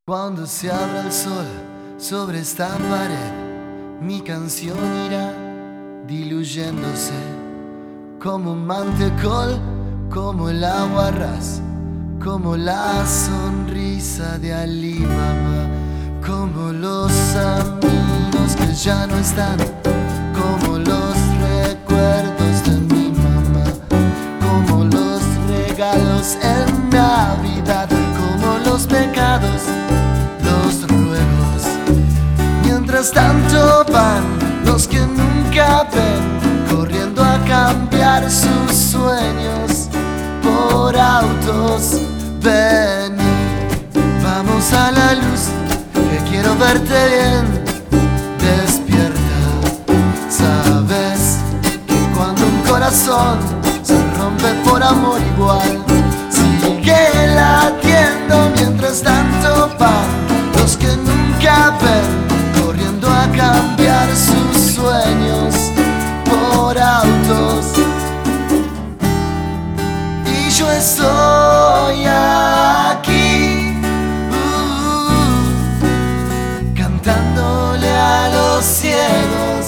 Cuando se abra el sol sobre esta pared, mi canción irá diluyéndose como un mantecol, como el agua ras, como la sonrisa de Alibaba, como los amigos que ya no están, como los recuerdos de mi mamá, como los regalos en Navidad, como los pecados, los ruegos. Mientras tanto van los que nunca ven, corriendo a cambiar sus sueños por autos. Ven, vamos a la luz, que quiero verte bien. Despierta, sabes que cuando un corazón se rompe por amor igual, sigue latiendo. Mientras tanto van los que nunca ven, corriendo a cambiar sus sueños por autos. Y yo estoy aquí, cantándole a los ciegos.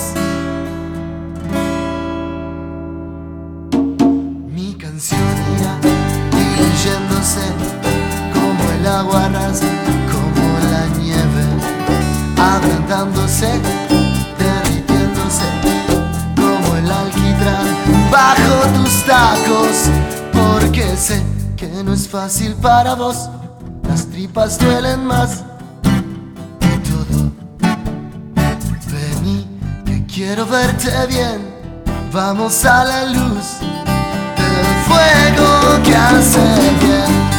Mi canción irá diluyéndose como el agua ras, como la nieve, ablandándose, derritiéndose como el alquitrán bajo tus tacos. Porque sé que no es fácil para vos, las tripas duelen más que todo. Vení, que quiero verte bien. Vamos a la luz del fuego que hace bien.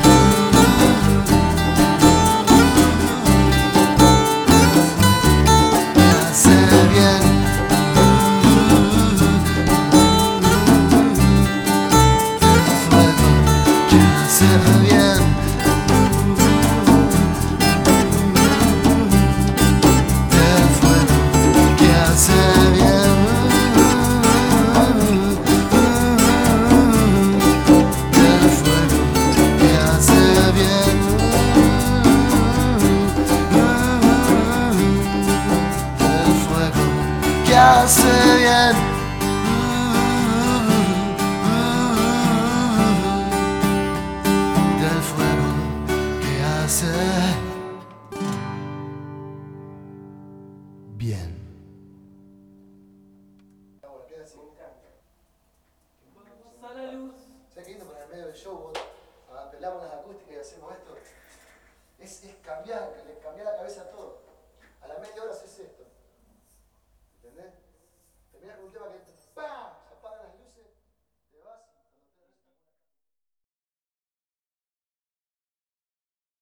Hace bien, del fuego que hace bien. Bueno, queda así. Vamos a la luz. ¿Sabes qué lindo para el medio del show? Vos apelamos las acústicas y hacemos esto. Es cambiar, le cambiar la cabeza a todo.